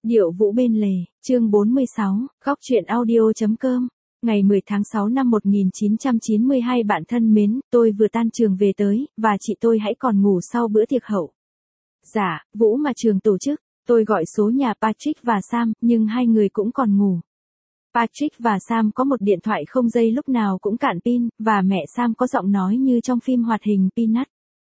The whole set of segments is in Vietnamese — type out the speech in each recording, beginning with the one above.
Điệu vũ bên lề, chương 46, góc truyện audio.com. Ngày 10 tháng 6 năm 1992 bạn thân mến, tôi vừa tan trường về tới, và chị tôi hãy còn ngủ sau bữa tiệc hậu. Dạ, vũ mà trường tổ chức, tôi gọi số nhà Patrick và Sam, nhưng hai người cũng còn ngủ. Patrick và Sam có một điện thoại không dây lúc nào cũng cạn pin, và mẹ Sam có giọng nói như trong phim hoạt hình Peanut.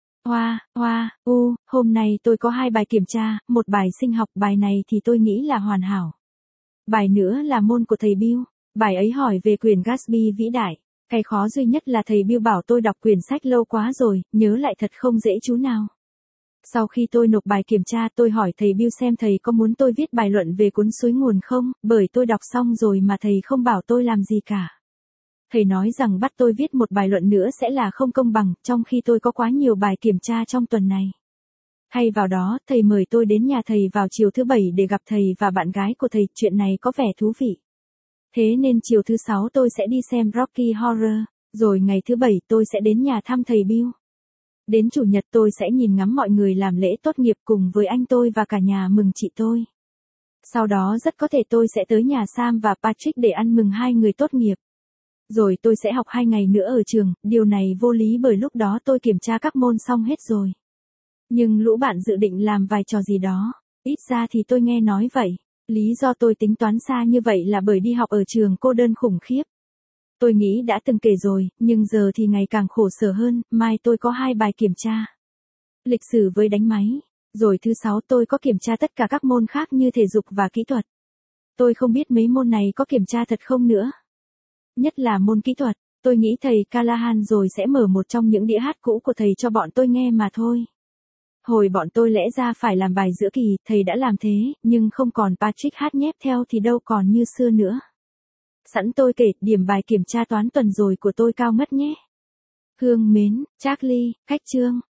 Hôm nay tôi có 2 bài kiểm tra, một bài sinh học, bài này thì tôi nghĩ là hoàn hảo. Bài nữa là môn của thầy Bill, bài ấy hỏi về quyền Gatsby vĩ đại. Cái khó duy nhất là thầy Bill bảo tôi đọc quyển sách lâu quá rồi, nhớ lại thật không dễ chú nào. Sau khi tôi nộp bài kiểm tra tôi hỏi thầy Bill xem thầy có muốn tôi viết bài luận về cuốn Suối Nguồn không, bởi tôi đọc xong rồi mà thầy không bảo tôi làm gì cả. Thầy nói rằng bắt tôi viết một bài luận nữa sẽ là không công bằng, trong khi tôi có quá nhiều bài kiểm tra trong tuần này. Thay vào đó, thầy mời tôi đến nhà thầy vào chiều thứ Bảy để gặp thầy và bạn gái của thầy, chuyện này có vẻ thú vị. Thế nên chiều thứ Sáu tôi sẽ đi xem Rocky Horror, rồi ngày thứ Bảy tôi sẽ đến nhà thăm thầy Bill. Đến Chủ nhật tôi sẽ nhìn ngắm mọi người làm lễ tốt nghiệp cùng với anh tôi và cả nhà mừng chị tôi. Sau đó rất có thể tôi sẽ tới nhà Sam và Patrick để ăn mừng hai người tốt nghiệp. Rồi tôi sẽ học 2 ngày nữa ở trường, điều này vô lý bởi lúc đó tôi kiểm tra các môn xong hết rồi. Nhưng lũ bạn dự định làm vài trò gì đó, ít ra thì tôi nghe nói vậy. Lý do tôi tính toán xa như vậy là bởi đi học ở trường cô đơn khủng khiếp. Tôi nghĩ đã từng kể rồi, nhưng giờ thì ngày càng khổ sở hơn, mai tôi có 2 bài kiểm tra. Lịch sử với đánh máy, rồi thứ Sáu tôi có kiểm tra tất cả các môn khác như thể dục và kỹ thuật. Tôi không biết mấy môn này có kiểm tra thật không nữa. Nhất là môn kỹ thuật, tôi nghĩ thầy Callahan rồi sẽ mở một trong những đĩa hát cũ của thầy cho bọn tôi nghe mà thôi. Hồi bọn tôi lẽ ra phải làm bài giữa kỳ, thầy đã làm thế, nhưng không còn Patrick hát nhép theo thì đâu còn như xưa nữa. Sẵn tôi kể, điểm bài kiểm tra toán tuần rồi của tôi cao mất nhé. Hương mến, Charlie, Khách Trương,